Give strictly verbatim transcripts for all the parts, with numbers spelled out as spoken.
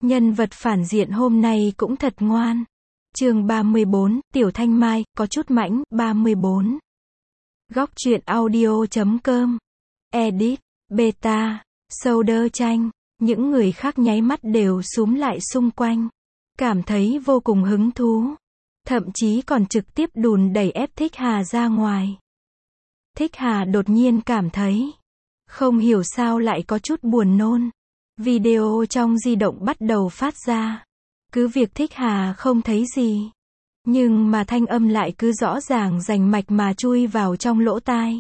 Nhân vật phản diện hôm nay cũng thật ngoan. Chương ba mươi bốn, Tiểu Thanh Mai, có chút mãnh, ba mươi bốn. Góc truyện audio chấm com. Edit, Beta, Solder Tranh. Những người khác nháy mắt đều xúm lại xung quanh. Cảm thấy vô cùng hứng thú. Thậm chí còn trực tiếp đùn đẩy ép Thích Hà ra ngoài. Thích Hà đột nhiên cảm thấy. Không hiểu sao lại có chút buồn nôn. Video trong di động bắt đầu phát ra. Cứ việc Thích Hà không thấy gì. Nhưng mà thanh âm lại cứ rõ ràng rành mạch mà chui vào trong lỗ tai.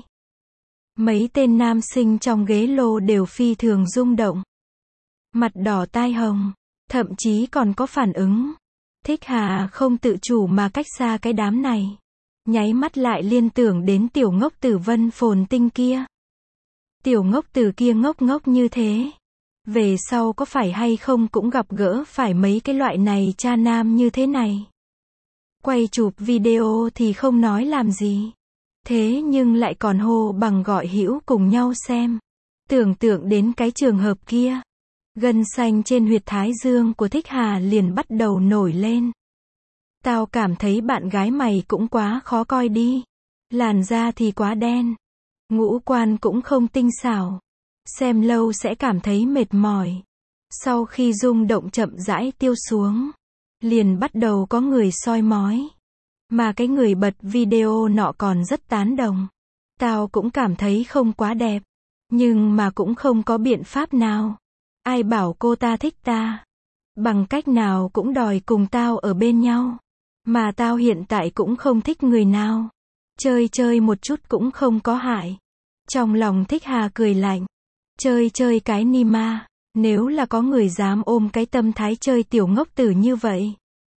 Mấy tên nam sinh trong ghế lô đều phi thường rung động. Mặt đỏ tai hồng. Thậm chí còn có phản ứng. Thích Hà không tự chủ mà cách xa cái đám này. Nháy mắt lại liên tưởng đến tiểu ngốc tử Vân Phồn Tinh kia. Tiểu ngốc tử kia ngốc ngốc như thế. Về sau có phải hay không cũng gặp gỡ phải mấy cái loại này cha nam như thế này. Quay chụp video thì không nói làm gì. Thế nhưng lại còn hô bằng gọi hữu cùng nhau xem. Tưởng tượng đến cái trường hợp kia. Gân xanh trên huyệt thái dương của Thích Hà liền bắt đầu nổi lên. Tao cảm thấy bạn gái mày cũng quá khó coi đi. Làn da thì quá đen. Ngũ quan cũng không tinh xảo. Xem lâu sẽ cảm thấy mệt mỏi. Sau khi rung động chậm rãi tiêu xuống. Liền bắt đầu có người soi mói. Mà cái người bật video nọ còn rất tán đồng. Tao cũng cảm thấy không quá đẹp. Nhưng mà cũng không có biện pháp nào. Ai bảo cô ta thích ta. Bằng cách nào cũng đòi cùng tao ở bên nhau. Mà tao hiện tại cũng không thích người nào. Chơi chơi một chút cũng không có hại. Trong lòng Thích Hà cười lạnh. Chơi chơi cái ni ma. Nếu là có người dám ôm cái tâm thái chơi tiểu ngốc tử như vậy.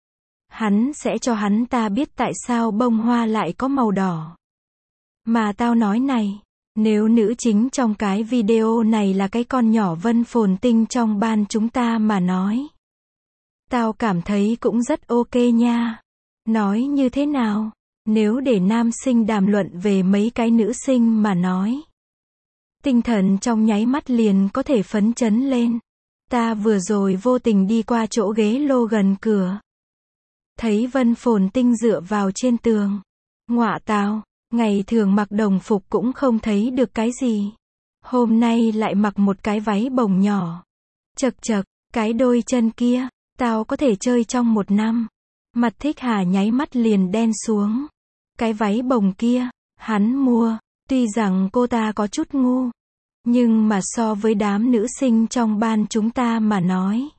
Hắn sẽ cho hắn ta biết tại sao bông hoa lại có màu đỏ. Mà tao nói này. Nếu nữ chính trong cái video này là cái con nhỏ Vân Phồn Tinh trong ban chúng ta mà nói. Tao cảm thấy cũng rất ok nha. Nói như thế nào? Nếu để nam sinh đàm luận về mấy cái nữ sinh mà nói. Tinh thần trong nháy mắt liền có thể phấn chấn lên. Ta vừa rồi vô tình đi qua chỗ ghế lô gần cửa. Thấy Vân Phồn Tinh dựa vào trên tường. Ngọa tào, ngày thường mặc đồng phục cũng không thấy được cái gì. Hôm nay lại mặc một cái váy bồng nhỏ. Chật chật, cái đôi chân kia, tao có thể chơi trong một năm. Mặt Thích Hà nháy mắt liền đen xuống. Cái váy bồng kia, hắn mua, tuy rằng cô ta có chút ngu. Nhưng mà so với đám nữ sinh trong ban chúng ta mà nói.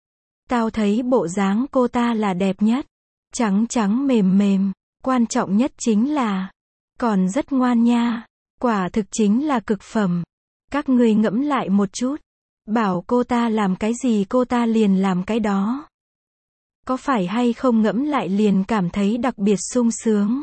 Tao thấy bộ dáng cô ta là đẹp nhất. Trắng trắng mềm mềm, quan trọng nhất chính là, còn rất ngoan nha. Quả thực chính là cực phẩm. Các ngươi ngẫm lại một chút. Bảo cô ta làm cái gì cô ta liền làm cái đó. Có phải hay không ngẫm lại liền cảm thấy đặc biệt sung sướng.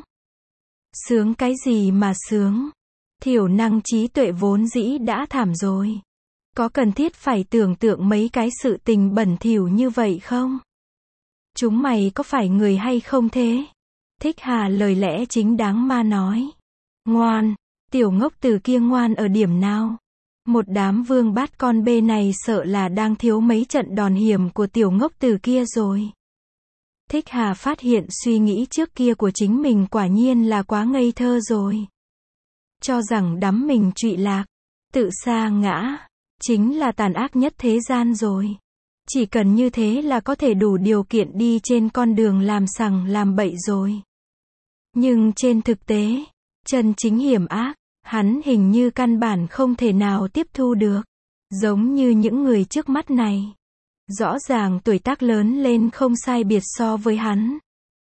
Sướng cái gì mà sướng. Thiểu năng trí tuệ vốn dĩ đã thảm rồi. Có cần thiết phải tưởng tượng mấy cái sự tình bẩn thỉu như vậy không? Chúng mày có phải người hay không thế? Thích Hà lời lẽ chính đáng mà nói. Ngoan, tiểu ngốc tử kia ngoan ở điểm nào? Một đám vương bát con bê này sợ là đang thiếu mấy trận đòn hiểm của tiểu ngốc tử kia rồi. Thích Hà phát hiện suy nghĩ trước kia của chính mình quả nhiên là quá ngây thơ rồi. Cho rằng đắm mình trụy lạc, tự sa ngã, chính là tàn ác nhất thế gian rồi. Chỉ cần như thế là có thể đủ điều kiện đi trên con đường làm sằng làm bậy rồi. Nhưng trên thực tế, chân chính hiểm ác, hắn hình như căn bản không thể nào tiếp thu được. Giống như những người trước mắt này. Rõ ràng tuổi tác lớn lên không sai biệt so với hắn.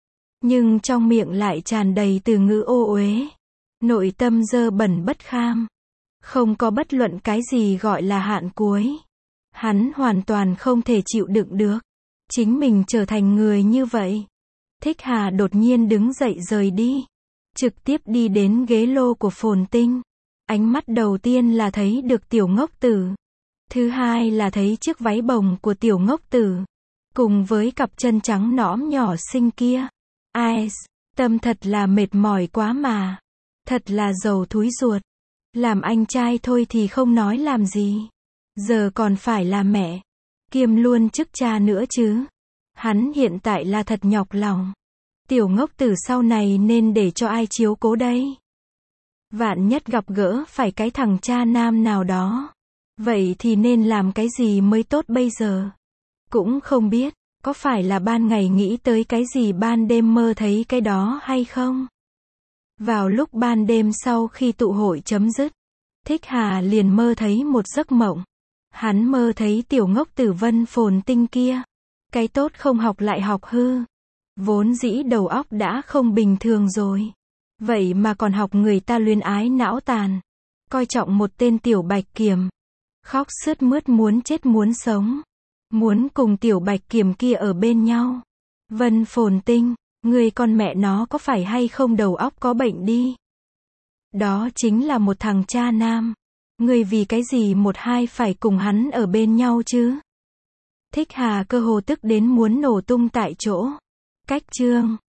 Nhưng trong miệng lại tràn đầy từ ngữ ô uế. Nội tâm dơ bẩn bất kham. Không có bất luận cái gì gọi là hạn cuối. Hắn hoàn toàn không thể chịu đựng được. Chính mình trở thành người như vậy. Thích Hà đột nhiên đứng dậy rời đi. Trực tiếp đi đến ghế lô của Phồn Tinh. Ánh mắt đầu tiên là thấy được tiểu ngốc tử. Thứ hai là thấy chiếc váy bồng của tiểu ngốc tử. Cùng với cặp chân trắng nõm nhỏ xinh kia. Ai, tâm thật là mệt mỏi quá mà. Thật là giàu thúi ruột. Làm anh trai thôi thì không nói làm gì. Giờ còn phải là mẹ. kiêm luôn chức cha nữa chứ. Hắn hiện tại là thật nhọc lòng. Tiểu ngốc tử sau này nên để cho ai chiếu cố đây? Vạn nhất gặp gỡ phải cái thằng cha nam nào đó. Vậy thì nên làm cái gì mới tốt bây giờ? Cũng không biết, có phải là ban ngày nghĩ tới cái gì ban đêm mơ thấy cái đó hay không? Vào lúc ban đêm sau khi tụ hội chấm dứt, Thích Hà liền mơ thấy một giấc mộng. Hắn mơ thấy tiểu ngốc tử Vân Phồn Tinh kia. Cái tốt không học lại học hư. Vốn dĩ đầu óc đã không bình thường rồi. Vậy mà còn học người ta luyến ái não tàn. Coi trọng một tên tiểu bạch kiểm. Khóc sướt mướt muốn chết muốn sống. Muốn cùng tiểu bạch kiểm kia ở bên nhau. Vân Phồn Tinh, người con mẹ nó có phải hay không đầu óc có bệnh đi. Đó chính là một thằng cha nam. Người vì cái gì một hai phải cùng hắn ở bên nhau chứ? Thích Hà cơ hồ tức đến muốn nổ tung tại chỗ. Cách chương